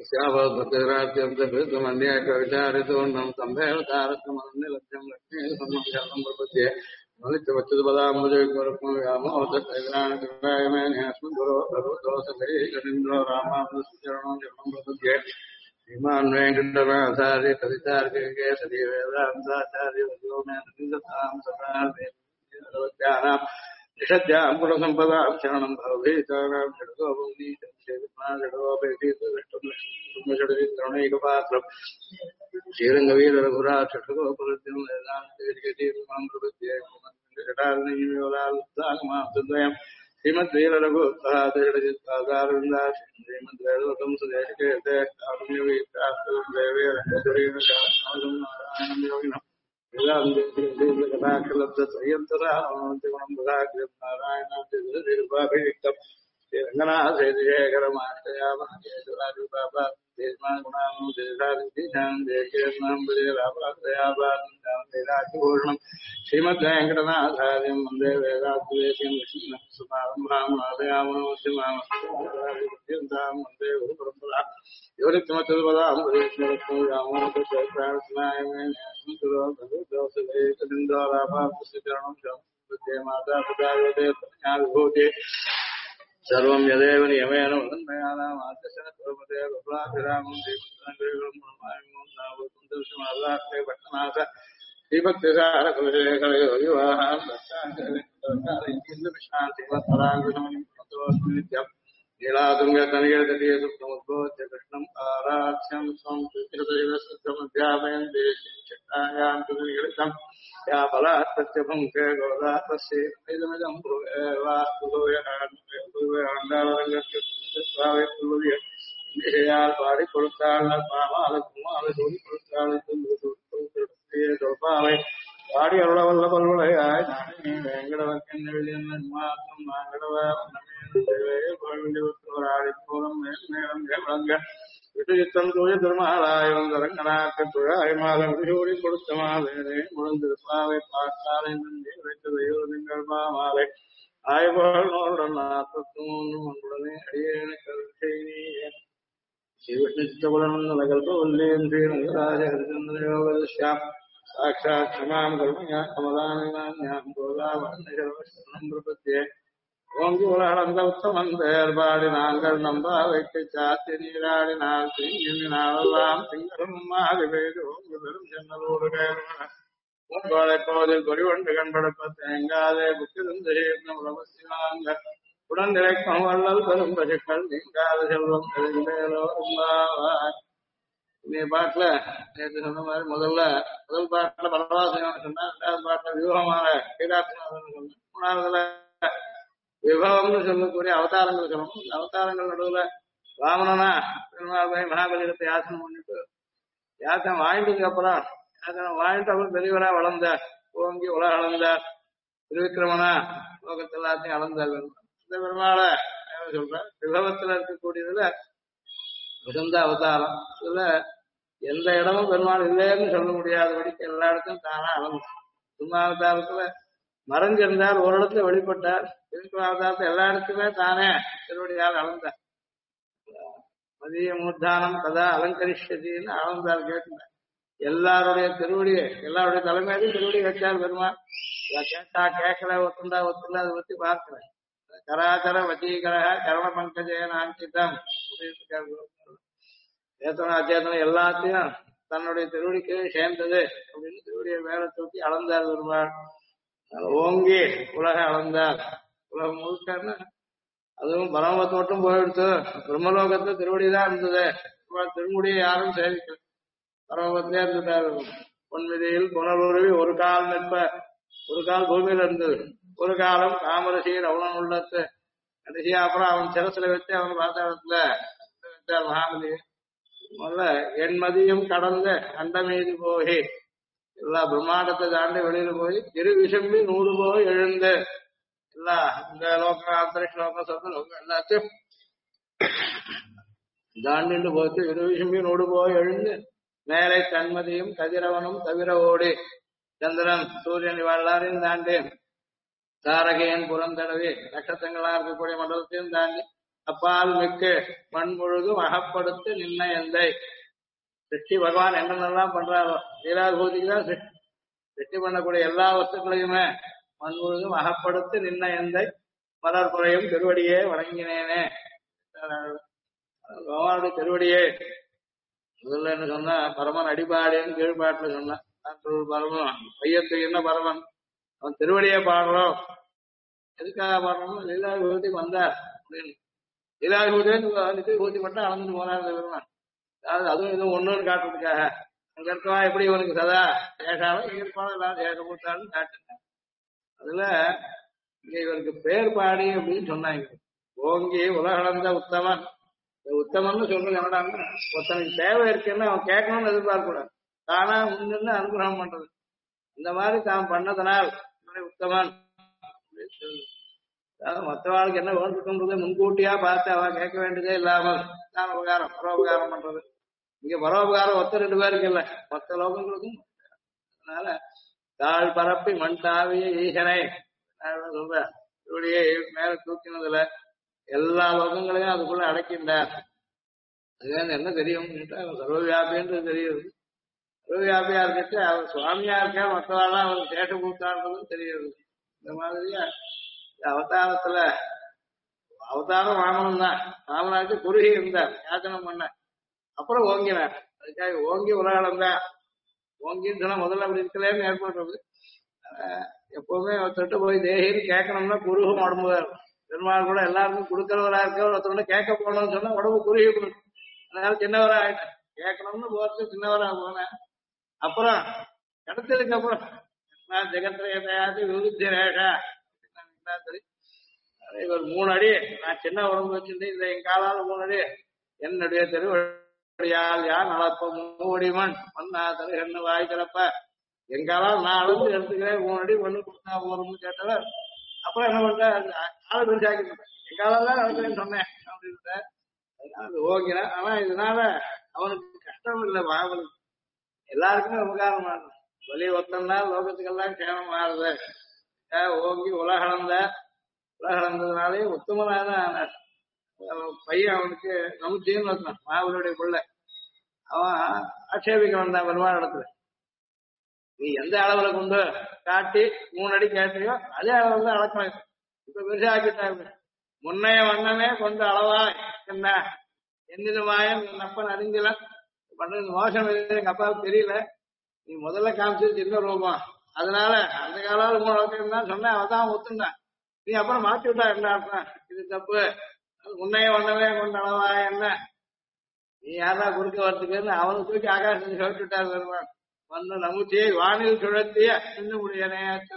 श्यावद्भद्रात्यन्तमन्याकविचारितोन्नं सम्भेलकारकमन्यलक्ष्यं लक्ष्मीसम्मङ्गलं प्रपद्ये मलितवच्युतपदाम्बुजविग्वरत्मव्यामोदकैराणकृपायमेन्यास्मन् गुरो भगवतोऽसकरीकरीन्द्रो रामानुजचरणं जपं प्रपद्ये श्रीमान् वेङ्कटनाथार्य कवितार्किके श्रीवेदान्ताचार्य वयोमेतां सदा निषद्यां गुणसम्पदां शरणं भवभीतानां षडगोपनीतरुणैकपात्रम् श्रीरङ्गवीररघुराक्षगोपलद्यं वेदान्तेर्गतीर्मां श्रीमद्वीररघुत्तहादिषडजित्पादारविन्दा श्रीमद्वेदवतं सुदेशिकेते कारुण्यवीत्रास्तुदेवेरङ्गधुरीणशास्त्रं नारायणं वेदान्तेकलाक्षलब्धसंयन्तरामन्त्रिगुणं रङ्गनाथेशेखरमाश्रयामहेश्वराजुबाबा श्रीमद्वेङ्कटनाथार्यं वन्दे वेदान्तदेशीं लक्ष्मीनरसिंहमालयामनोऽस्यमामस्तां वन्दे गुरुपरम्परा माता पिता विभूति सर्वं यदेव नियमेन वदन्मयानामाद्यशनप्रभृते बभ्राभिरामं श्रीमन्त्रं पट्टनाथ श्रीभक्तिसारकविषयकरयोविवाहां लीलातुङ्गतनयतटीयसुप्तमुद्बोध्य कृष्णम् आराध्यं स्वं कृष्णदैवसुद्धमध्यापयन् देशीं तुनिगलितम् या बलात्तस्य भुङ्क्ते गोदा तस्यैदमिदं भुवेवास्तुभूयकाण्डालरङ्गस्वामियाल् पाडि கொடுத்தாள் பாமால குமால சோதி கொடுத்தாள் சொல்பாவை பாடி அருளவல்ல பல்வளையாய் நானே வேங்கடவர்க்கன் வெளியன் மாற்றம் நாங்கடவ ஆடிப்போலம் மேலும் விளங்க விட்டுச்சித்தம் தூய திருமாலாயம் தரங்கனாக்க துழாய் மாதம் விடுசூடி கொடுத்த மாதேனே முழந்திருப்பாவை பார்த்தாலை நன்றி வைத்த தெய்வங்கள் பாமாலை ஆய்வாள் நோருடன் நாற்பத்தும் ஒன்றுடனே அடியேன கருத்தையே श्रीविष्णुचित्तकुलनंदन कल्पवल्लीं श्रीरङ्गराज हरिचन्द्रयोगदश्याम् साक्षात् क्षमां करुणया कमलानिनान्यां गोदावन्यशरणं प्रपद्ये ஓங்கி உலகளந்த உத்தமந்தேர்பாடி நாங்கள் நம்பா வைக்க சாத்தி நீராடினால் திங்கினாலெல்லாம் திங்களும் மாறி பெய்து ஓங்கு பெரும் சென்னலூர் பூங்கோலை கோதில் பொறிவண்டு கண்படுப்ப தேங்காதே புத்திருந்து சேர்ந்த உலகத்தினாங்க உடன் நிறைக்கும் வள்ளல் பெரும் பசுக்கள் நீங்காத செல்வம் தெரிந்தேலோ இந்த பாட்டுல நேற்று சொன்ன மாதிரி முதல் பாட்டுல பரவாசம் சொன்னா ரெண்டாவது பாட்டுல வியூகமான கீராட்சிநாதன் சொன்ன மூணாவதுல விபவம்னு சொல்லக்கூடிய அவதாரங்கள் சொல்லணும். இந்த அவதாரங்கள் நடுவுல வாமனனா பெருமாள் மகாபலிகத்தை யாசனம் பண்ணிட்டு யாசனம் வாங்கிட்டதுக்கு அப்புறம் யாசனம் வாங்கிட்டு அப்புறம் பெரியவரா வளர்ந்தார், ஓங்கி உலக அளந்தார், திருவிக்கிரமனா லோகத்தை எல்லாத்தையும் அளந்தார். இந்த பெருமாளை சொல்ற விபவத்துல இருக்கக்கூடியதுல மிகுந்த அவதாரம். இதுல எந்த இடமும் பெருமாள் இல்லைன்னு சொல்ல முடியாதபடிக்கு எல்லா இடத்தையும் தானா அளந்தார். சும்மா அவதாரத்துல மறைஞ்சிருந்தார், ஒரு இடத்துல வெளிப்பட்டார். திருக்குறாவதாரத்தை எல்லா இடத்துக்குமே தானே திருவடியால் அளந்தார். மதிய மூர்தானம் கதா அலங்கரிஷதின்னு அளந்தார். கேட்டார் எல்லாருடைய திருவடியை, எல்லாருடைய தலைமையிலும் திருவடி வச்சார் பெருமாள். கேட்டா கேட்கல, ஒத்துண்டா ஒத்துண்டா, அதை பத்தி பார்க்கிறேன். கராச்சர வசீகர கரண பங்கஜேன அங்கிதம் சேத்தன அச்சேதனம் எல்லாத்தையும் தன்னுடைய திருவடிக்கு சேர்ந்தது அப்படின்னு திருவடியை மேல தூக்கி அளந்தார் பெருமாள். ஓங்கி உலக அளந்தார். உலகம் முழுக்கன்னு அதுவும் பரமபத்து மட்டும் போயிடுத்து. பிரம்மலோகத்துல திருவடிதான் இருந்தது. திருமுடியை யாரும் சேவிக்கல, பரமபத்திலே இருந்துட்டார். பொன்விதியில் புனருருவி ஒரு கால் நிற்ப, ஒரு கால் பூமியில இருந்தது, ஒரு காலம் காமரசியர் அவன் உள்ளத்து. கடைசியா அப்புறம் அவன் சிரசுல வச்சு அவன் பாத்தாளத்துல வச்சார் மகாபலி. முதல்ல என் மதியம் கடந்த அண்டமீதி போய் எல்லா பிரம்மாண்டத்தை தாண்டி வெளியில போய் இரு விசம்பி 100 போய் எழுந்து எல்லா இந்த லோகம் அந்தரிஷ் லோகம் சொந்த லோகம் எல்லாத்தையும் தாண்டிட்டு போச்சு. இரு விசம்பி 100 போய் எழுந்து மேலே தன்மதியும் கதிரவனும் தவிர ஓடி சந்திரன் சூரியன் எல்லாரையும் தாண்டி தாரகையன் புறந்தடவி நட்சத்திரங்களா இருக்கக்கூடிய மண்டலத்தையும் தாண்டி அப்பால் மிக்கு மண் முழுதும் அகப்படுத்து நின்ன எந்தை. சிருஷ்டி பகவான் என்னென்னலாம் பண்றாரோ லீலாபூதிக்கு தான் சிருஷ்டி பண்ணக்கூடிய எல்லா வஸ்துக்களையுமே மண் முழுதும் அகப்படுத்து நின்ன எந்தை மலர் குறையும் திருவடியே வணங்கினேனே. பகவானுடைய திருவடியே முதல்ல என்ன சொன்னா பரமன் அடிபாடின்னு கீழ்பாட்டுல சொன்னான். பரமன் பையத்துக்கு என்ன பரமன் அவன் திருவடியை பாடுறோம். எதுக்காக பாடுறோம்? லீலாபூதிக்கு வந்தார் அப்படின்னு. லீலாபூதியே நித்தியபூதி மட்டும் அளந்துட்டு போனார் பெருமான். அதாவது அதுவும் இதுவும் ஒன்னொன்னு காட்டுறதுக்காக அங்க இருக்கவா எப்படி இவனுக்கு சதா சேஷாலும் இங்க இருக்கவா எல்லாம் சேஷபூத்தாலும் காட்டுங்க. அதுல இங்க இவருக்கு பேர் பாடி அப்படின்னு சொன்னாங்க. ஓங்கி உலகளந்த உத்தமன். இந்த உத்தமன்னு சொல்றது என்னடான்னா ஒருத்தனுக்கு தேவை இருக்குன்னு அவன் கேட்கணும்னு எதிர்பார்க்க கூடாது. தானா முன்னு அனுகிரகம் பண்றது. இந்த மாதிரி தான் பண்ணதனால் உத்தமன். அதாவது மற்றவாளுக்கு என்ன வேண்டுன்றதை முன்கூட்டியா பார்த்து அவன் கேட்க வேண்டியதே இல்லாமல் தான் உபகாரம் பரோபகாரம் பண்றது. இங்க பரோபகாரம் ஒத்த 2 பேருக்கு இல்ல, மொத்த லோகங்களுக்கும். அதனால தாழ் பரப்பி மண் தாவிய ஈசனை சொல்ற இப்படியே மேல தூக்கினதுல எல்லா லோகங்களையும் அதுக்குள்ள அடக்கின்றார். அதுதான் என்ன தெரியும் சர்வவியாபின்றது தெரியுது. சர்வவியாபியா இருக்கிட்டு அவர் சுவாமியா இருக்கா மற்றவாள்லாம் அவர் சேஷ கூத்தாடுறதும் தெரியுது. இந்த மாதிரியா அவதாரத்துல அவதாரம் வாமனம் தான். வாமனாச்சு குறுகி இருந்தார் யாச்சனம் பண்ண. அப்புறம் ஓங்கினார். அதுக்காக ஓங்கி உலகளம் தான். ஓங்கின்னு சொன்னா முதல்ல அப்படி இருக்கலன்னு ஏற்படுறது. எப்பவுமே ஒருத்தட்டு போய் தேகின்னு கேட்கணும்னா குருகும் உடம்புதான் இருக்கும். பெருமாள் கூட எல்லாருக்கும் கொடுக்கறவரா இருக்க ஒருத்தர் கேட்க போனோம்னு சொன்னா உடம்பு குறுகி கொடுக்கும். அதனால சின்னவரா ஆயிட்டேன். கேட்கணும்னு போறது சின்னவரா போனேன். அப்புறம் கிடைச்சதுக்கு அப்புறம் நான் ஜெகத்ரேதையாது விருத்தி ரேஷா சரி இவர் 3 அடி நான் சின்ன உடம்பு வச்சிருந்து இந்த என் காலால 3 அடி என்னுடைய திருவடியால் யார் நடப்ப 3 அடி மண் மண்ணா தரு என்ன வாய் திறப்ப எங்காலாம் நான் அளந்து எடுத்துக்கிறேன் 3 அடி மண்ணு கொடுத்தா போறோம்னு கேட்டவர். அப்புறம் என்ன பண்ற ஆளு பெருசாக்கி எங்காலாம் தான் நடக்கிறேன்னு சொன்னேன் அப்படின்னு அது ஓகே. ஆனா இதனால அவனுக்கு கஷ்டம் இல்லை. அவனுக்கு எல்லாருக்குமே உபகாரம் ஆகும். வலி ஒத்தம்னா லோகத்துக்கெல்லாம் கேமம் ஆறுது. ஓங்கி உலகளந்ததுனாலே உத்தமனான ஆனார். பையன் அவனுக்கு நமுச்சின்னு வந்தான் மாவளுடைய பிள்ளை. அவன் ஆட்சேபிக்க வந்தான் பெருமாள் இடத்துல. நீ எந்த அளவுல கொண்டு காட்டி 3 அடி கேட்டியோ அதே அளவுல தான் அளக்கணும். இப்ப பெருசாக்கிட்டாங்க. முன்னைய வண்ணமே கொண்டு அளவாய் என்ன என்னது மாயம் என் அப்பன் அறிஞ்சல பண்றது மோசம் எங்க அப்பாவுக்கு தெரியல. நீ முதல்ல காமிச்சது சின்ன ரூபம். அதனால அந்த காலாவது 3 அளவுக்கு தான் சொன்னேன். அவதான் ஒத்துண்டான். நீ அப்புறம் மாற்றி விட்டா என்ன அர்த்தம்? இது தப்பு. முன்னைய வண்ணமே கொண்டு அளவா என்ன நீ யாரா குறுக்க வரத்துக்குன்னு அவனுக்கு தூக்கி ஆகாசத்தை சொல்லிட்டு விட்டார் பெருமான். வந்து நமுச்சியை வானில் சுழத்திய சின்ன முடியனே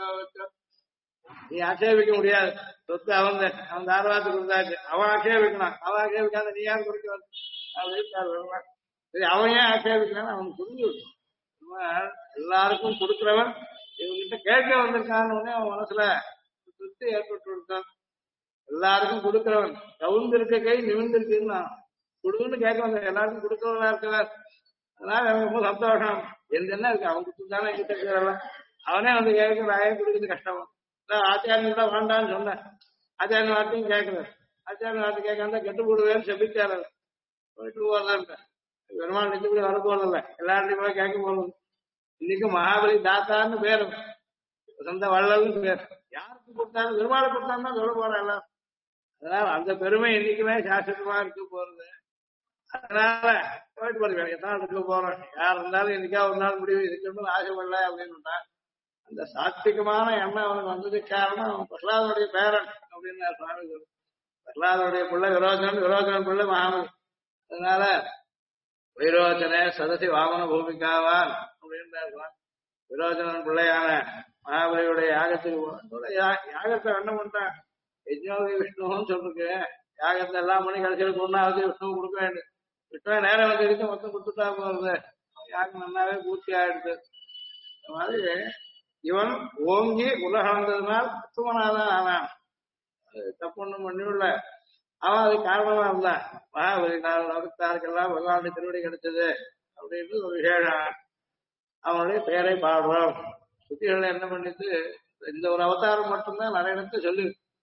நீ ஆட்சேபிக்க முடியாது. சொத்து அவன் தாரவாத்து கொடுத்தாச்சு. அவன் ஆட்சேபிக்கணும். அவன் ஆட்சேபிக்காத நீ யார் குறுக்க வந்து பெருமான். சரி அவன் ஏன் ஆட்சேபிக்கிறான்னு அவனுக்கு புரிஞ்சு விடும். எல்லாருக்கும் கொடுக்கிறவன் இவங்கிட்ட கேட்க வந்திருக்கான்னு அவன் மனசுல திருப்தி ஏற்பட்டு விட்டான். எல்லாருக்கும் கொடுக்கிறவன் கவுந்திருக்க கை நிமிர்ந்திருக்குன்னு கொடுக்குன்னு கேட்க வந்த எல்லாருக்கும் கொடுக்கிறவனா இருக்கிறார். அதனால எனக்கு ரொம்ப சந்தோஷம். எந்த என்ன இருக்கு அவன் கொடுத்துதானே கிட்ட இருக்கிறவன் அவனே வந்து கேட்க நாயே கொடுக்குறது கஷ்டம். ஆச்சாரியன் கூட வேண்டான்னு சொன்னேன். ஆச்சாரிய வார்த்தையும் கேட்கிறேன். ஆச்சாரிய வார்த்தை கேட்காம கெட்டு போடுவேன்னு செபிச்சாரு. போயிட்டு போறதான் பெருமாள் நிச்சயப்படி வர போறதில்ல. எல்லார்ட்டையும் போய் கேட்க போறது. இன்னைக்கு மகாபலி தாத்தான்னு பேரு சொந்த வள்ளல்னு பேர். யாருக்கு கொடுத்தாலும் பெருமாளை கொடுத்தான்னு சொல்ல போறேன் எல்லாம். அதனால அந்த பெருமை இன்னைக்குமே சாஸ்திரமா இருக்க போறது. அதனால போயிட்டு போறேன். எத்தனை இருக்க போறோம். யார் இருந்தாலும் இன்னைக்கா ஒரு நாள் முடிவு இருக்கணும்னு ஆசைப்படல அப்படின்னு அந்த சாத்விகமான எண்ணம் அவனுக்கு வந்ததுக்கு காரணம் அவன் பிரகலாதனுடைய பேரன் அப்படின்னு சுவாமி சொல்லு. பிரகலாதனுடைய பிள்ளை விரோச்சனன் பிள்ளை மகாபலி. அதனால வைரோச்சனே சதசி வாமன பூமிக்காவான் அப்படின்னு விரோச்சனன் பிள்ளையான மகாபலியுடைய யாகத்துக்கு யாகத்தை என்ன பண்றான். யஜ்னோகி விஷ்ணுன்னு சொல்லிருக்கு. யாகத்தை எல்லாம் பண்ணி கடைசியில் பொண்ணாவது விஷ்ணு கொடுக்க வேண்டும். விஷ்ணுவை நேரம் வந்து இருக்கு மொத்தம் கொடுத்துட்டா போறது. யாகம் நல்லாவே பூர்த்தி ஆயிடுது. இந்த மாதிரி இவன் ஓங்கி உலகளந்ததுனால் உத்தமனாதான் ஆனான். தப்பு ஒண்ணும் பண்ணிவிடல. அவன் அது காரணமா இருந்தான். மகாபலி 4 லோகத்தாருக்கெல்லாம் பகவானுடைய திருவடி கிடைச்சது அப்படின்னு ஒரு விசேஷம். அவனுடைய பெயரை பாடுறோம். சுத்திகள் என்ன பண்ணிட்டு இந்த ஒரு அவதாரம் மட்டும்தான் நிறைய இடத்துல சொல்லி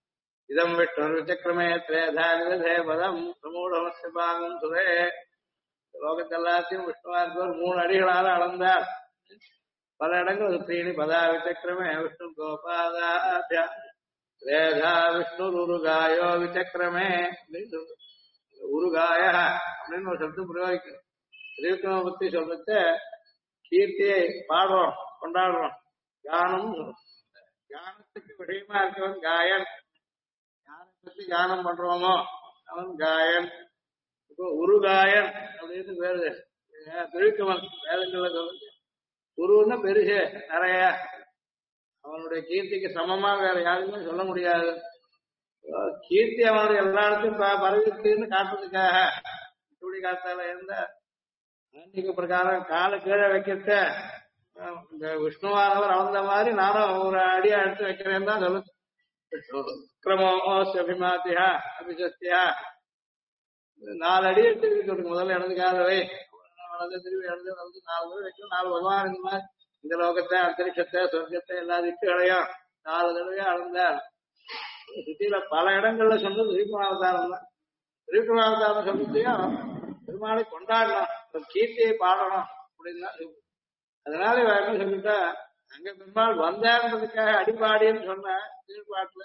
இதம் விஷ்ணு விசக்கிரமே திரேதா விதே பதம் பிரமூடமஸ்ய பாகம் சுரே லோகத்தெல்லாத்தையும் விஷ்ணுவா இருந்தவர் 3 அடிகளால அளந்தார். பல இடங்கள் ஸ்ரீனி பதா விசக்கிரமே விஷ்ணு கோபாதாபியா திரேதா விஷ்ணு உருகாயோ விசக்கிரமே அப்படின்னு சொல்றது. உருகாய அப்படின்னு ஒரு சப்தம் பிரயோகிக்கும். திருவிக்கிரம பத்தி சொல்றது கீர்த்தியை பாடுறோம், கொண்டாடுறோம். கானம் கானத்துக்கு விஷயமா இருக்கவன் காயன். யாரை பத்தி கானம் பண்றோமோ அவன் காயன். இப்போ உருகாயன் அப்படின்னு பேரு திருவிக்கிரமன் வேதங்கள்ல சொல்லுது. குருன்னா பெருசு நிறைய, அவனுடைய கீர்த்திக்கு சமமா வேற யாருமே சொல்ல முடியாது. கீர்த்தி அவனுடைய எல்லா இடத்தையும் பரவித்துன்னு காட்டுறதுக்காக சூடி காத்தால இருந்த ஆன்மீக பிரகாரம் கால கீழே வைக்கிறத இந்த விஷ்ணுவானவர் அளந்த மாதிரி நானும் ஒரு அடியா எடுத்து வைக்கிறேன்னு தான் சொல்லுது. கிரமோஸ் அபிமாத்தியா அபிசத்தியா 4 அடி எடுத்து வைக்கிறது. முதல்ல இடது காலவை வலது திரும்பி இடது வலது 4 தடவை வைக்கணும். 4 பகவான் இந்த மாதிரி இந்த லோகத்தை அந்தரிக்ஷத்தை சொர்க்கத்தை எல்லா திக்குகளையும் 4 தடவையா அளந்தார். சுத்தியில பல இடங்கள்ல சொன்னது திருக்குணாவதாரம் தான். திருக்குணாவதாரம் சொல்றதையும் பெருமாளை கொண்டாடணும், கீர்த்தியை பாடணும் அப்படின்னா. அதனால வேற என்ன சொல்லிட்டா, அங்க பெருமாள் வந்தாருன்றதுக்காக அடிபாடின்னு சொன்ன திருப்பாட்டுல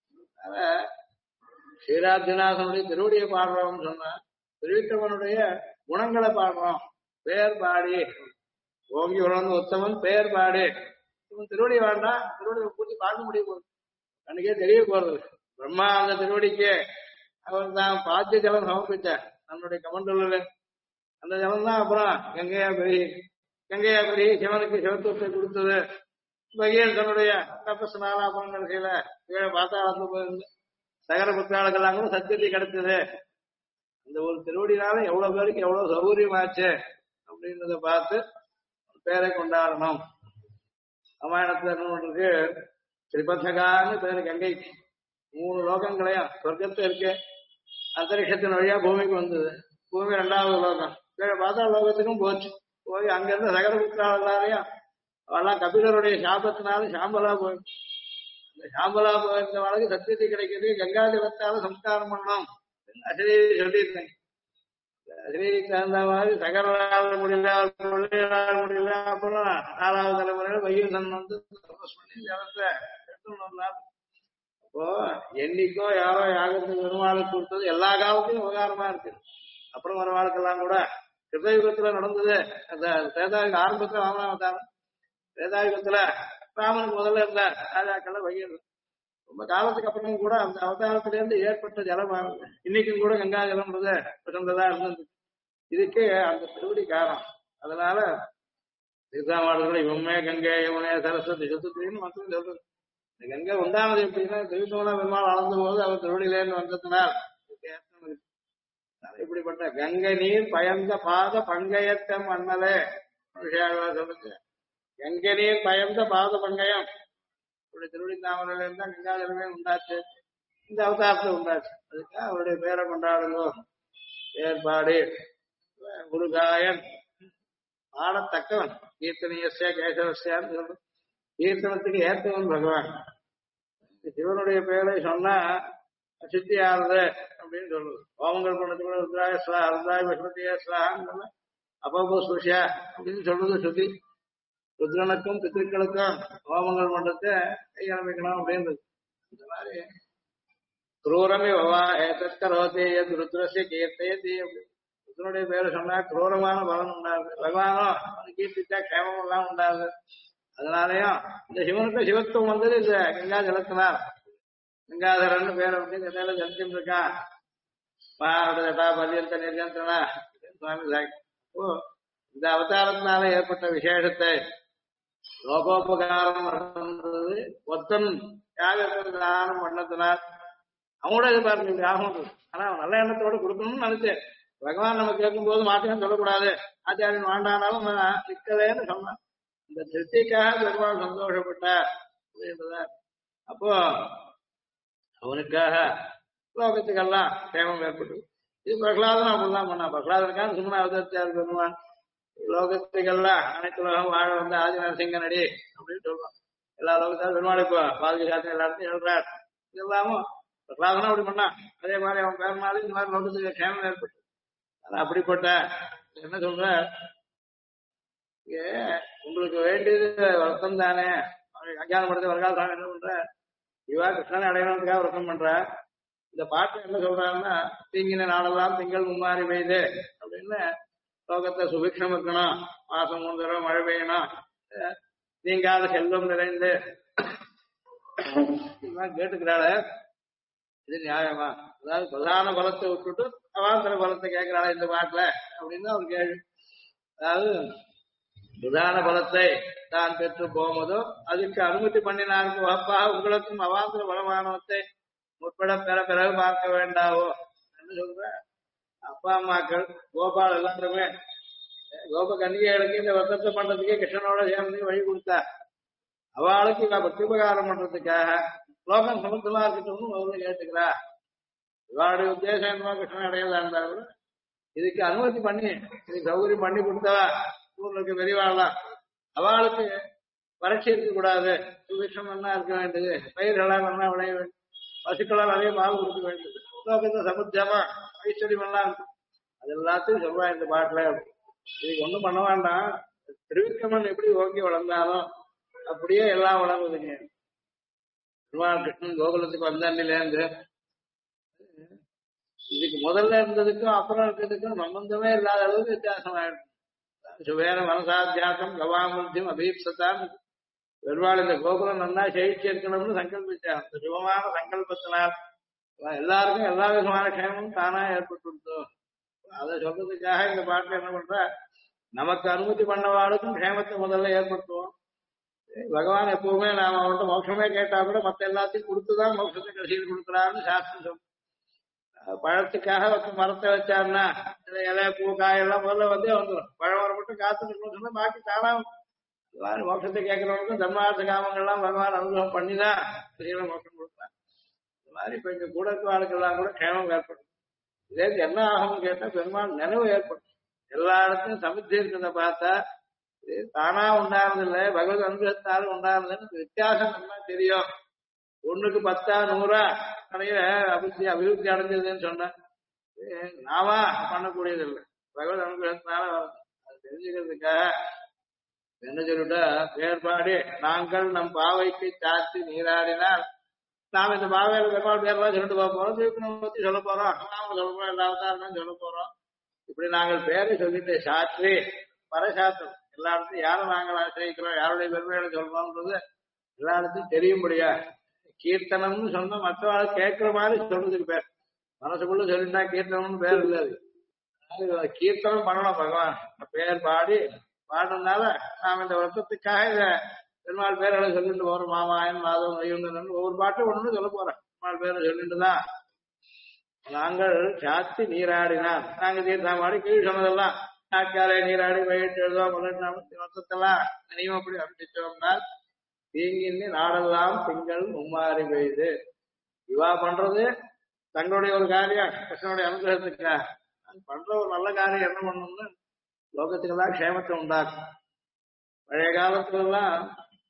ஸ்ரீராத்திநாதனுடைய திருவடியை பாடுறோம்னு சொன்னா, திருவிக்கிரமனுடைய குணங்களை பாடுறோம். பேர் பாடி ஓங்கி உணர்ந்து உத்தமன் பேர் பாடி திருவடி வேண்டாம், திருவடியை பூச்சி பார்க்க முடிய போகுது, கண்ணுக்கே தெரிய போறது. பிரம்மா அந்த திருவடிக்கு அவர் தான் பாத்திய ஜலம் சமர்ப்பிச்சார் நம்மளுடைய கமண்டல. அந்த ஜலம் தான் அப்புறம் கங்கையா பெருகி சிவனுக்கு சிவத்துவத்தை கொடுத்தது. பகீரன் தன்னுடைய தபஸ் நாலாபங்கள் செய்யல கீழே பாத்தாளத்து போயிருந்து சகர புத்திராளுக்கெல்லாம் கூட சத்தியத்தை கிடைச்சது. அந்த ஒரு திருவடினால எவ்வளவு பேருக்கு எவ்வளவு சௌகரியமாச்சு அப்படின்றத பார்த்து பேரை கொண்டாடணும். ராமாயணத்துல இருக்கு திரிபத்தகான்னு பேரு கங்கைக்கு. 3 லோகங்களையும் சொர்க்கத்தை இருக்கு, அந்தரிக்ஷத்தின் வழியா பூமிக்கு வந்தது. பூமி 2வது லோகம், கீழே பாத்தாள லோகத்துக்கும் போச்சு. போய் அங்கிருந்து சகர புத்திராளையும் அவெல்லாம் கபிலருடைய சாபத்தினாலும் சாம்பலா போயிடுச்சு. இந்த சாம்பலா போயிருந்த வழக்கு சத்தியத்தை கிடைக்கிறது கங்கா ஜலத்தால சம்ஸ்காரம் பண்ணணும் அசரீரி சொல்லியிருந்தேன். அசரீரிக்கு தகுந்த மாதிரி சகரால முடியல. அப்புறம் 4வது தலைமுறையில பகீரன் வந்து தபஸ் பண்ணி ஜலத்தை எடுத்துன்னு வந்தார். அப்போ என்னைக்கோ யாரோ யாகத்துக்கு பெருமாளுக்கு கொடுத்தது எல்லா காலத்தையும் உபகாரமா இருக்கு. அப்புறம் வர வாழ்க்கெல்லாம் கூட கிருதயுகத்துல நடந்தது. அந்த சேதாயுக ஆரம்பத்துல வாமனாவதாரம், சேதாயுகத்துல ராமனுக்கு முதல்ல இருந்தார் ராஜாக்கள் பகீரன். ரொம்ப காலத்துக்கு அப்புறம் கூட அந்த அவதாரத்திலிருந்து ஏற்பட்ட ஜலம் இன்னைக்கும் கூட கங்கா ஜலம்ன்றது பிறந்ததா இருந்தது. இதுக்கு அந்த திருவடி காரணம். அதனால சீதாமாடுகள் இவமே கங்கை யமுனே சரஸ்வதி சுத்துன்னு மட்டும் சொல்றது. இந்த கங்கை உண்டானது எப்படின்னா திருத்தோண பெருமாள் வளர்ந்த போது அவர் திருவடியிலேருந்து வந்ததுனால் இப்படிப்பட்ட கங்கை நீர் பயந்த பாத பங்கயத்தம் அண்ணலே சொல்லுங்க. கங்கை நீர் பயந்த பாத பங்கயம் அவருடைய திருவடி தாமரையில இருந்தா கங்காஜலமே உண்டாச்சு, இந்த அவதாரத்தை உண்டாச்சு. அதுக்காக அவருடைய பேரை கொண்டாடுங்க. ஏற்பாடு குருகாயன் பாடத்தக்கவன், கீர்த்தனியசியா கேசவசியான்னு சொல்றோம். கீர்த்தனத்துக்கு ஏற்றவன் பகவான். சிவனுடைய பேரை சொன்னா சித்தி ஆறுது அப்படின்னு சொல்றது. ஹோமங்கள் பண்ணது கூட ருத்ராய ஸ்லா ருத்ராய பசுமதியா ஸ்லான்னு அப்போ சுஷியா அப்படின்னு சொல்றது சுத்தி. ருத்ரனுக்கும் பித்திருக்களுக்கும் ஹோமங்கள் பண்றத கையாளமிக்கணும் அப்படின்றது. இந்த மாதிரி குரூரமே ஏதற்கரோதே ருத்ரஸ்ய கீர்த்தயதி அப்படின்னு ருத்ரனுடைய பேரை சொன்னா குரூரமான பலன் உண்டாது. பகவானும் கீர்த்திச்சா கேமம் எல்லாம் உண்டாது. அதனாலயும் இந்த சிவனுக்கு சிவத்துவம் வந்தது இந்த கங்கா ஜலத்தினால். கங்காதரன் பேர் அப்படின்னு கதையில ஜலிச்சுட்டு இருக்கான். மகாடா பர்யந்த நிர்யந்தனா சுவாமி சாக்கி. ஓ இந்த அவதாரத்தினால ஏற்பட்ட விசேஷத்தை லோகோபகாரம் நடந்தது. ஒத்தன் யாகத்தை தானம் பண்ணத்தினால் அவனோட எதிர்பார்க்க யாகம். ஆனா அவன் நல்ல எண்ணத்தோட கொடுக்கணும்னு நினைச்சேன். பகவான் நம்ம கேட்கும் போது மாற்றமே சொல்லக்கூடாது, ஆச்சாரியன் வாண்டானாலும் நிக்கலேன்னு சொன்னான். இந்த திருப்திக்காக பெருமாள் சந்தோஷப்பட்டார் அப்படின்றத. அப்போ அவனுக்காக லோகத்துக்கெல்லாம் சேமம் ஏற்பட்டு இது பிரகலாதன் அப்படிதான் பண்ணான். பிரகலாதனுக்கான சுமனா அவதரித்தார் பெருமான். லோகத்துக்கெல்லாம் அனைத்து உலகம் வாழ வந்து ஆதி நரசிங்க நடி அப்படின்னு சொல்றோம். எல்லா லோகத்தாலும் பெருமாள் இப்போ பாதுகா சாத்திரம் எல்லாத்தையும் எழுறார். இது எல்லாமும் பிரகலாதனும் அப்படி பண்ணான். அதே மாதிரி அவன் பேரனாலும் இந்த மாதிரி லோகத்துக்கு க்ஷேமம் ஏற்பட்டு அப்படிப்பட்ட என்ன சொல்ற உங்களுக்கு வேண்டியது வருத்தம் தானே. அஞ்ஞானம் படுத்த வரகால என்ன பண்ற இவா கிருஷ்ணனை அடையணுக்காக விரதம் பண்ற. இந்த பாட்டு என்ன சொல்றாங்கன்னா தீங்கின நாளெல்லாம் திங்கள் மும்மாறி பெய்து அப்படின்னு லோகத்தை சுபிக்ஷம் இருக்கணும், மாசம் 3 தடவை மழை பெய்யணும், நீங்காத செல்வம் நிறைந்து கேட்டுக்கிறாள. இது நியாயமா? அதாவது பிரதான பலத்தை விட்டுட்டு அவாந்தர பலத்தை கேட்கிறாளா இந்த பாட்டுல அப்படின்னு அவர் கேள்வி. அதாவது பிரதான பலத்தை தான் பெற்று போவதோ அதுக்கு அனுமதி பண்ணினாருக்கு வகுப்பாக உங்களுக்கும் அவாந்தர பலமானவத்தை முற்பட பெற பிறகு பார்க்க வேண்டாவோ என்று சொல்ற. அப்பா அம்மாக்கள் கோபால் எல்லாருமே கோப கன்னிகைகளுக்கு இந்த வர்த்தத்தை பண்றதுக்கே கிருஷ்ணனோட சேர்ந்து வழி கொடுத்தா. அவளுக்கு இவ பிரத்யுபகாரம் பண்றதுக்காக லோகம் சமத்துவமா இருக்கட்டும்னு முதல்ல கேட்டுக்கிறா. இவாளுடைய உத்தேசம் என்னவோ கிருஷ்ணன் அடையலாம் இருந்தாலும் இதுக்கு அனுமதி பண்ணி இதுக்கு சௌகரியம் பண்ணி கொடுத்தவா ஊருக்கு பெரியவாள்லாம் அவளுக்கு வறட்சி இருக்கக்கூடாது, சுபிக்ஷம் நல்லா இருக்க வேண்டியது, பயிர்களால் நல்லா விளைய வேண்டும், பசுக்களால் நிறைய பால் கொடுக்க வேண்டியது, லோகத்தை சமுத்தியமா ஐஸ்வர்யம் எல்லாம் இருக்கும். அது எல்லாத்தையும் சொல்லுவா இந்த பாட்டுல. இதுக்கு ஒண்ணும் பண்ண வேண்டாம். திருவிக்கிரமன் எப்படி ஓங்கி வளர்ந்தாலும் அப்படியே எல்லாம் வளர்ந்ததுங்க. பெருமாள் கிருஷ்ணன் கோகுலத்துக்கு வந்தன்னிலேருந்து இதுக்கு முதல்ல இருந்ததுக்கும் அப்புறம் இருக்கிறதுக்கும் சம்பந்தமே இல்லாத அளவுக்கு வித்தியாசம் ஆயிடும். சுவேன மனசாத்தியாசம் கவாமுத்தியம் அபீப்சத்தான் பெருமாள் இந்த கோகுலம் நல்லா செழிச்சு இருக்கணும்னு சங்கல்பிச்சார். அந்த சுபமான சங்கல்பத்தினால் எல்லாருக்கும் எல்லா விதமான க்ஷேமமும் தானா ஏற்பட்டு அதை சொல்றதுக்காக இந்த பாட்டுல என்ன பண்ற, நமக்கு அனுமதி பண்ணவாளுக்கும் க்ஷேமத்தை முதல்ல ஏற்படுத்துவோம். பகவான் எப்பவுமே நாம அவன்கிட்ட மோட்சமே கேட்டா கூட மத்த எல்லாத்தையும் கொடுத்துதான் மோட்சத்தை கடைசியில் கொடுக்குறாருன்னு சாஸ்திரம் சொல்லும். பழத்துக்காக மரத்தை வச்சாருன்னா இலை பூ காயெல்லாம் முதல்ல வந்தே வந்துடும். பழம் வர மட்டும் காத்துக்கணும்னு சொன்னா பாக்கி தானா மோட்சத்தை கேட்கறவங்களுக்கும் தர்மார்த்த காமங்கள்லாம் பகவான் அனுகிரகம் பண்ணிதான் பெரிய மோட்சம் கொடுக்கலாம். இந்த மாதிரி இப்ப இங்க கூட வாழ்க்கெல்லாம் கூட க்ஷேமம் ஏற்படும். இதே என்ன ஆகும்னு கேட்டா பெருமாள் நினைவு ஏற்படும். எல்லா இடத்துலையும் சமித்தி இருக்கிறத பார்த்தா இது தானா உண்டானதில்லை, பகவத் அனுகிரகத்தாலும் உண்டானதுன்னு வித்தியாசம் நல்லா தெரியும். 1க்கு 10 100 நிறைய அபிவிருத்தி அடைஞ்சதுன்னு சொன்ன நாமா பண்ணக்கூடியது இல்லை, பகவத் அனுகிரகத்தினால அது தெரிஞ்சுக்கிறதுக்காக என்ன சொல்லிட்டா பேர்பாடி நாங்கள் நம் பாவைக்கு சாத்தி நீராடினால் நாம இந்த பாவையில பெருமாள் பேர்லாம் சொல்லிட்டு போக போறோம், திருப்பி பத்தி சொல்ல போறோம், நாம சொல்ல போறோம், எல்லா அவதாரம் சொல்ல போறோம். இப்படி நாங்கள் பேரை சொல்லிட்டு சாற்றி பரசாத்திரம் எல்லா இடத்தையும் யாரும் நாங்கள் ஆசிரியக்கிறோம், யாருடைய பெருமைகளை சொல்றோம்ன்றது எல்லா இடத்தையும் தெரியும்படியா கீர்த்தனம்னு சொன்னா மற்றவாள் கேட்கிற மாதிரி சொல்றதுக்கு பேர். மனசுக்குள்ள சொல்லிட்டா கீர்த்தனம்னு பேர் இல்லாது. கீர்த்தனம் பண்ணணும். பகவான் பேர் பாடி பாடுறதுனால நாம இந்த வருத்தத்துக்காக இத பெருமாள் பேர்களை சொல்லிட்டு போறோம். மாமாயன் மாதவன் ஐயன் ஒவ்வொரு பாட்டும் ஒண்ணு சொல்ல போறோம். பெருமாள் பேரை சொல்லிட்டுதான் நாங்கள் சாத்தி நீராடினால் நாங்க தீர்த்தாமாடி கீழ் சொன்னதெல்லாம் நாக்காலே நீராடி வயிற்று எழுதுவோம் வருத்தத்தெல்லாம் நியமப்படி அனுப்பிச்சோம்னால் தீங்கின்னு நாடெல்லாம் திங்கள் மும்மாறி பெய்து. இவா பண்றது தங்களுடைய ஒரு காரியம் கிருஷ்ணனுடைய அனுகிரகத்துக்கா பண்ற ஒரு நல்ல காரியம் என்ன பண்ணணும்னு லோகத்துக்கெல்லாம் க்ஷேமத்தை உண்டாக்கும். பழைய காலத்துல எல்லாம்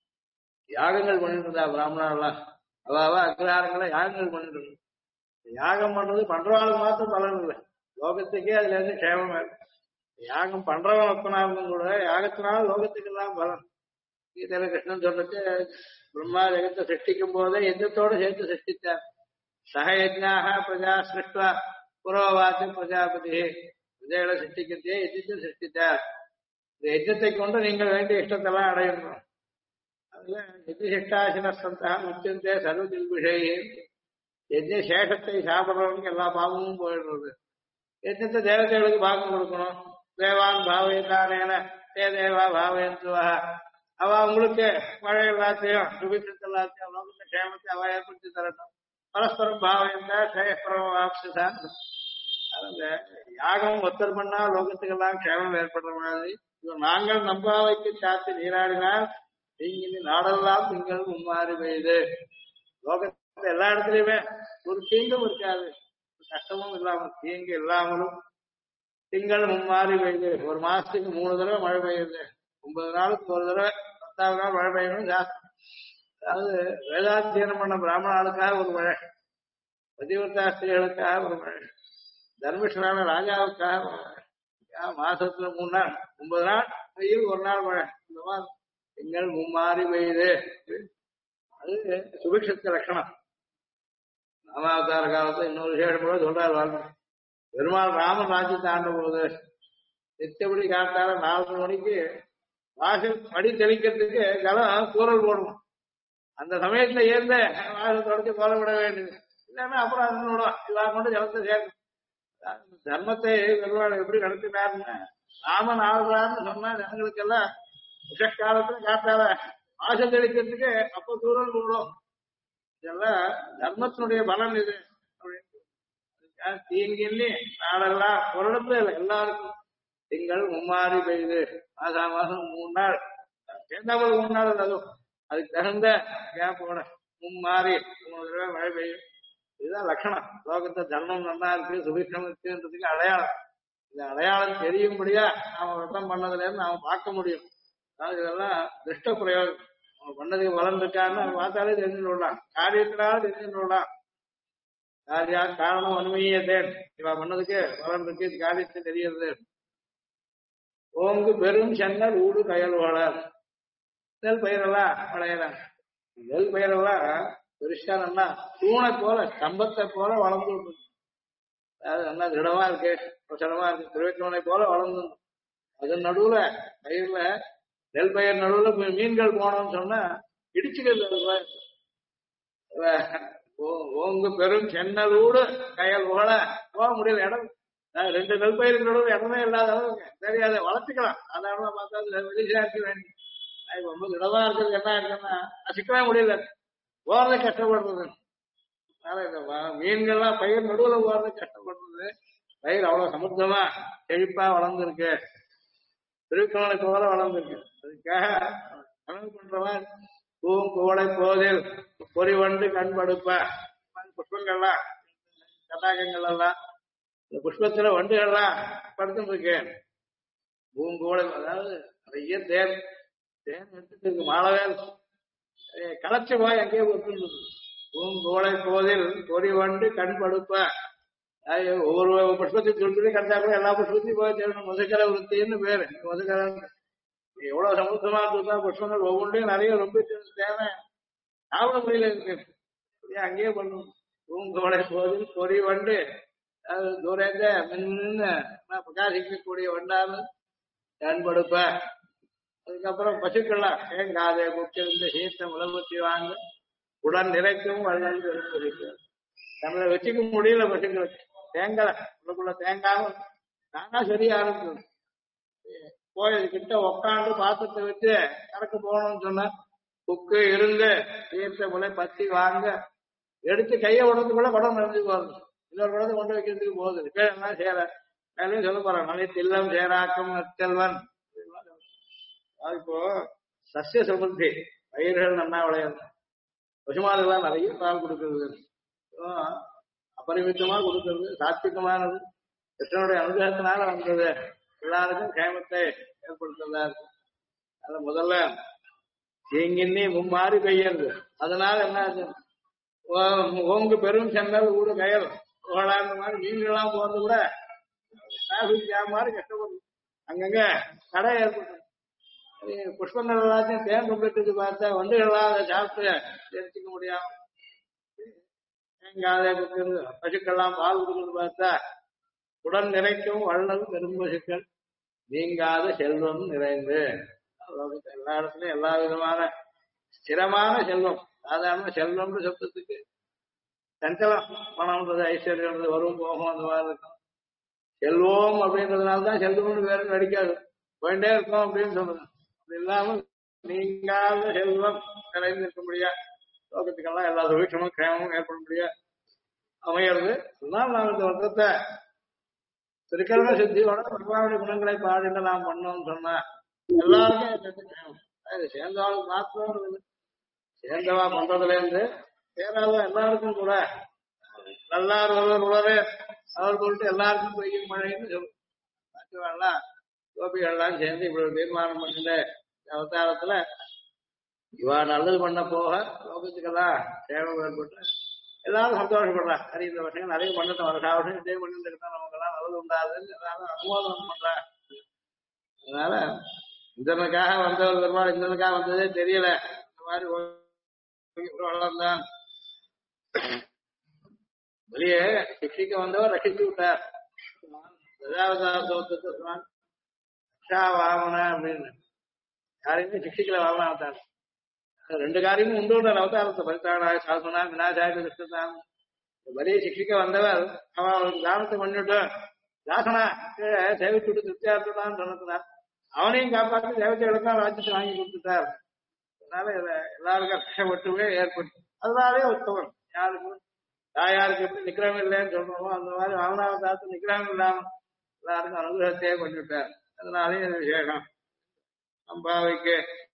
யாகங்கள் பண்ணிட்டு இருந்தா பிராமணர்லாம் அவாவா அக்ரஹாரங்களை யாகங்கள் பண்ணிட்டு இருந்தா. யாகம் பண்றது பண்றவாளுக்கு மாத்திரம் பலன் இல்லை, லோகத்துக்கே அதுல இருந்து க்ஷேமம் இருக்கு. யாகம் பண்றவன் ஒப்பனாகும் கூட யாகத்தினால லோகத்துக்கு எல்லாம் பலன். கீதையில கிருஷ்ணன் சொல்றது பிரம்மா ஜெகத்தை சிருஷ்டிக்கும் போதே யஜ்ஞத்தோட சேர்த்து சிருஷ்டித்தார். சக யஜ்ஞாக பிரஜா சிருஷ்டுவா புரோவாச்சு பிரஜாபதி விஜயங்களை சிருஷ்டிக்கிறதே யஜ்ஞத்தை சிருஷ்டித்தார். இந்த யஜ்ஞத்தை கொண்டு நீங்கள் வேண்டிய இஷ்டத்தெல்லாம் அடையணும். அதுல யஜ்ஞசிஷ்டாசின சந்தா முச்சந்தே சர்வ தில்பிஷை யஜ்ஞ சேஷத்தை சாப்பிடுறவனுக்கு எல்லா பாவமும் போயிடுறது. யஜ்ஞத்தை தேவதைகளுக்கு பாகம் கொடுக்கணும். தேவான் பாவயத்தானேன தே தேவா பாவயந்துவா அவ உங்களுக்கு மழை எல்லாத்தையும் சுபிக்ஷத்தை எல்லாத்தையும் லோகத்தை க்ஷேமத்தை அவ ஏற்படுத்தி தரணும். பரஸ்பரம் பாவயந்தா சேயஸ்பரம் ஆப்சிதான். அந்த யாகம் ஒத்தர் பண்ணா லோகத்துக்கெல்லாம் க்ஷேமம் ஏற்படுற மாதிரி நாங்கள் நம்பாவைக்கு சாத்தி நீராடினால் தீங்கினி நாடெல்லாம் திங்கள் மும்மாறி பெய்து. லோகத்துல எல்லா இடத்துலயுமே ஒரு தீங்கும் இருக்காது, கஷ்டமும் இல்லாமல் தீங்கு இல்லாமலும் திங்கள் மும்மாறி பெய்யுது. ஒரு மாசத்துக்கு 3 தடவை மழை பெய்யுது, 9 நாளுக்கு ஒரு தடவை 10வது நாள் மழை பெய்யணும் ஜாஸ்தி. அதாவது வேதாத்தியனம் பண்ண பிராமண ஆளுக்காக ஒரு மழை, பதிவிரதா ஸ்திரீகளுக்காக ஒரு மழை, தர்மிஷ்டரான ராஜாவுக்காக ஒரு மழை. மாசத்துல 3 நாள் 9 நாள் வெயில், 1 நாள் மழை. இந்த மாதிரி திங்கள் மும்மாறி பெய்யுது. அது சுபிக்ஷத்து லட்சணம். ராமாவதார காலத்துல இன்னொரு விசேஷம் கூட சொல்றாரு வால்மீகி. பெருமாள் ராமன் ராஜ்யத்தை ஆண்ட போது நித்தபடி காட்டால 4 மணிக்கு வாசல் படி தெளிக்கிறதுக்கு ஜலம் கூறல் போடணும். அந்த சமயத்துல ஏந்த வாசல் தொடச்சு கோலம் விட வேண்டியது. இல்லைன்னா அப்புறம் அதனோட இதாக கொண்டு ஜலத்தை சேர்க்கணும். தர்மத்தை பெருமாள் எப்படி நடத்தினாருன்னு ராமன் ஆள்றாருன்னு சொன்னா ஜனங்களுக்கெல்லாம் விஷக்காலத்துல காட்டால வாசல் தெளிக்கிறதுக்கு அப்போ தூரல் போடும். இதெல்லாம் தர்மத்தினுடைய பலன் இது அப்படின்னு. தீங்கில்லி நாளெல்லாம் ஒரு இடத்துல இல்லை, எல்லாருக்கும் திங்கள் மும்மாறி பெய்யுது. மாசம் 3 நாள் சேர்ந்தாமல் 3 நாள் அதுவும் அதுக்கு தகுந்த கேப்போட மும்மாறி 3 தடவை மழை பெய்யும். இதுதான் லட்சணம். லோகத்தை தர்மம் நல்லா இருக்கு, சுபிக்ஷம் இருக்குன்றதுக்கு அடையாளம். இந்த அடையாளம் தெரியும்படியா நாம விரதம் பண்ணதுல இருந்து நாம பார்க்க முடியும். அதாவது இதெல்லாம் திருஷ்ட பிரயோகம். நம்ம பண்ணதுக்கு பலன் இருக்கான்னு நம்ம பார்த்தாலே தெரிஞ்சுட்டு விடலாம், காரியத்தினால தெரிஞ்சுட்டு விடலாம். காரியா காரணம் அனுமீயத்தேன், இவ பண்ணதுக்கு பலன் இருக்கு, இது காரியத்தை தெரியுது. ஓங்கு பெரும் சென்னல் ஊடு கயல் வளர். நெல் பயிரெல்லாம் வளையலாம். நெல் பயிரெல்லாம் பெருசா நல்லா தூணை போல ஸ்தம்பத்தை போல வளர்ந்து, அதாவது நல்லா திடமா இருக்கு, பிரச்சனமா இருக்கு, திருவேற்றோனை போல வளர்ந்து. அதன் நடுவுல பயிர்ல நெல் பயிர் நடுவுல மீன்கள் போனோம்னு சொன்னா இடிச்சுக்கிறது. ஓங்கு பெரும் சென்னலூடு கயல் ஓட போக முடியல. இடம் 2 நெல் பயிருக்கு நடுவில் இடமே இல்லாத அளவுக்கு சரி, அதை வளர்த்துக்கலாம். அதனால பார்த்தா வெளிச்சாக்க வேண்டி ரொம்ப திடமா இருக்கிறது. என்ன இருக்குன்னா சிக்கவே முடியல, போறதை கஷ்டப்படுறது. அதனால இந்த மீன்கள்லாம் பயிர் நடுவுல போறதை கஷ்டப்படுறது. பயிர் அவ்வளவு சமுத்திரமா செழிப்பா வளர்ந்துருக்கு, திருக்கோளை போல வளர்ந்துருக்கு. அதுக்காக கனவு பண்றவன் பூங்கோடை போதில் பொறிவண்டு கண்படுப்ப. புஷ்பங்கள்லாம் கட்டாகங்கள் எல்லாம் இந்த புஷ்பத்துல வண்டுகள்லாம் படுத்துட்டு இருக்கேன். பூங்கோடை, அதாவது நிறைய தேன் எடுத்துட்டு இருக்கு. மாளவே களைச்சு போய் அங்கேயே ஒத்துருக்கு. பூங்கோடை போதில் பொறிவண்டு கண்படுப்ப. ஒவ்வொரு புஷ்பத்தையும் சொல்லிட்டு கிடைச்சா கூட எல்லா புஷ்பத்தையும் போய் தேடணும். மதுக்கரை விருத்தின்னு பேரு. மதுக்கரை எவ்வளவு சமுத்திரமா இருந்தா புஷ்பங்கள் ஒவ்வொன்றையும் நிறைய ரொம்ப தேவை சாப்பிட முடியல இருக்கு. அங்கேயே பண்ணணும். பூங்கோடை போதில் பொறி வண்டு, அது தூரங்க மின்னு பிரகாசிக்கக்கூடிய வண்டாலும் பயன்படுப்ப. அதுக்கப்புறம் பசுக்கள்லாம் தேங்காதை முக்கிய சீத்த முதல்வத்தி வாங்க உடன் நிறைக்கும் வள்ளல் பெரும்பதிக்கு. நம்மளை வச்சுக்க முடியல பசுங்களுக்கு. தேங்காய் உள்ளுக்குள்ள தேங்காயும் தானா சரியா இருக்கும். கோயில் கிட்ட உக்காந்து பாத்திரத்தை வச்சு கறக்க போகணும்னு சொன்னா புக்கு இருந்து தீர்த்த முளை பத்தி வாங்க எடுத்து கையை உடம்புக்குள்ள குடம் நிறைஞ்சு போகுது. இன்னொரு குடத்தை கொண்டு வைக்கிறதுக்கு போகுது. எல்லாம் சேர மேலேயும் சொல்ல போறாங்க, மலை தில்லம் சேராக்கம் நெற்செல்வன். இப்போ சசிய சமுத்தி பயிர்கள் நல்லா விளையாது. பசுமாடுகள்லாம் நிறைய பால் கொடுக்கறது, அபரிமிதமா கொடுக்கறது, சாத்விகமானது, கிருஷ்ணனுடைய அனுகிரகத்தினால வந்தது. எல்லாருக்கும் கேமத்தை ஏற்படுத்துறதா இருக்கு. அது முதல்ல தீங்கின்னி மும்மாறி பெய்யறது. அதனால என்ன ஆச்சு, ஓங்கு பெரும் சென்னல் ஊடு கயல் ஓடாந்த மாதிரி மீன்கள்லாம் போறது கூட மாதிரி கஷ்டப்படுது. அங்கங்க கடை ஏற்பட்டு புஷ்பங்கள் எல்லாத்தையும் தேன் கொண்டுட்டு பார்த்தா வண்டுகள்லாம் அதை சாப்பிட்டு தெரிஞ்சுக்க முடியாம தேங்காதை கொடுக்குறது, பசுக்கள்லாம் பால் கொடுக்குறது பார்த்தா உடன் நிறைக்கும் வள்ளல் பெரும்பசுக்கள் நீங்காத செல்வம் நிறைந்து. எல்லா இடத்துலயும் எல்லா விதமான ஸ்திரமான செல்வம். சாதாரண செல்வம்னு சப்தத்துக்கு சஞ்சலம், பணம்ன்றது ஐஸ்வர்யம்ன்றது வரும் போகும் அந்த மாதிரி இருக்கும். செல்வம் அப்படின்றதுனாலதான் செல்வம்னு வேறு நடிக்காது, போயிட்டே இருக்கும் அப்படின்னு சொல்லுங்க. அப்படி இல்லாமல் நீங்காத செல்வம் நிறைந்து இருக்க முடியாது. லோகத்துக்கெல்லாம் எல்லா சுபிக்ஷமும் கேமமும் ஏற்பட முடியாது அமையிறது. அதனால நாம் இந்த வருத்தத்தை திருக்கல்வ சித்தியோட பகவானுடைய குணங்களை பாடிட்டு நாம் பண்ணோம்னு சொன்னா எல்லாருக்கும் அது சேர்ந்தவாளுக்கு மாத்திரம் சேர்ந்தவா பண்றதுல இருந்து சேராத எல்லாருக்கும் கூட நல்லார் ஒருவர் உலரே அவர் சொல்லிட்டு எல்லாருக்கும் பெய்யும் மழைன்னு சொல்லுவாங்கலாம். கோபிகள்லாம் சேர்ந்து இப்படி தீர்மானம் பண்ணிட்ட அவதாரத்துல இவா நல்லது பண்ண போக லோகத்துக்கெல்லாம் சேவை ஏற்பட்டு எல்லாரும் சந்தோஷப்படுறா. சரி இந்த வருஷம் நிறைய பண்ணிட்டோம், வருஷா வருஷம் இதே பண்ணிட்டு இருக்கா, நமக்கெல்லாம் நல்லது உண்டாதுன்னு எல்லாரும் அனுமோதனம் பண்றா. அதனால இந்திரனுக்காக வந்த ஒரு பெருமாள் இந்திரனுக்காக வந்ததே தெரியல. இந்த மாதிரி வளர்ந்தான். வெளியே சிக்ஷிக்க வந்தவர் ரசித்து விட்டார். தசாவதாரத்துவத்துக்கு ரக்ஷா வாமன அப்படின்னு யாரையுமே சிக்ஷிக்கல வாமனாவதார். ரெண்டு காரியமும் உண்டு அவதாரத்தை பரித்தானாய சாசனா விநாசாய கிருஷ்ணதான். வலியை சிக்ஷிக்க வந்தவர் அவன் அவனுக்கு தானத்தை பண்ணிவிட்டு தாசனா சேவிச்சு விட்டு திருப்தியார்த்தான்னு சொன்னதுனார். அவனையும் காப்பாற்றி தேவதைகளுக்கும் ராஜ்யத்தை வாங்கி கொடுத்துட்டார். அதனால எல்லாருக்கும் கஷ்டப்பட்டுமே ஏற்பட்டு அதனாலே உத்தவன் யாருக்கும் தாயாருக்கு எப்படி நிக்கிரகம் இல்லைன்னு சொல்றோமோ அந்த மாதிரி வாமனாவதாரத்து நிக்கிரகம் இல்லாம எல்லாருக்கும் அனுகிரகத்தையே பண்ணிவிட்டார். அதனாலே இது விசேஷம். அம்பாவைக்கு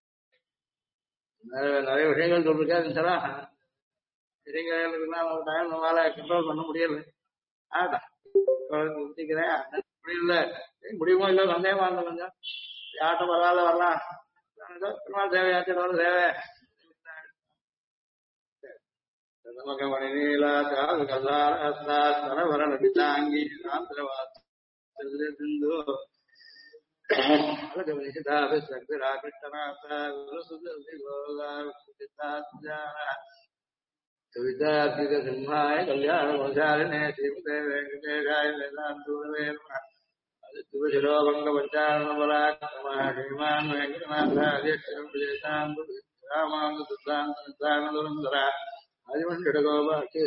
நிறைய விஷயங்கள் சொல்லிருக்காரு. சாரா விஷயங்கள் நம்மளால கண்ட்ரோல் பண்ண முடியல. ஊத்திக்கிறேன் முடியல, முடியுமோ இல்ல சந்தேகமா இருந்த கொஞ்சம் யார்ட்டும் பரவாயில்ல வரலாம். பெருமாள் சேவையாச்சு ஒரு சேவை. நமக்கு மணி நீலா காது கல்லார நடித்தாங்கி சிந்து கவிதார்த்திக சிம்ஹாய கல்யாண கோசாலினே ஸ்ரீமதே வெங்கடேஷாய வேதாந்தூரவே அது சிவசிரோபங்க பஞ்சாரணபராக்கிரம ஸ்ரீமான் வெங்கடநாதாரியக்ஷரம் விஜயசாந்து ராமாங்க சித்தாந்தர அதிமண்டகோபாக்கே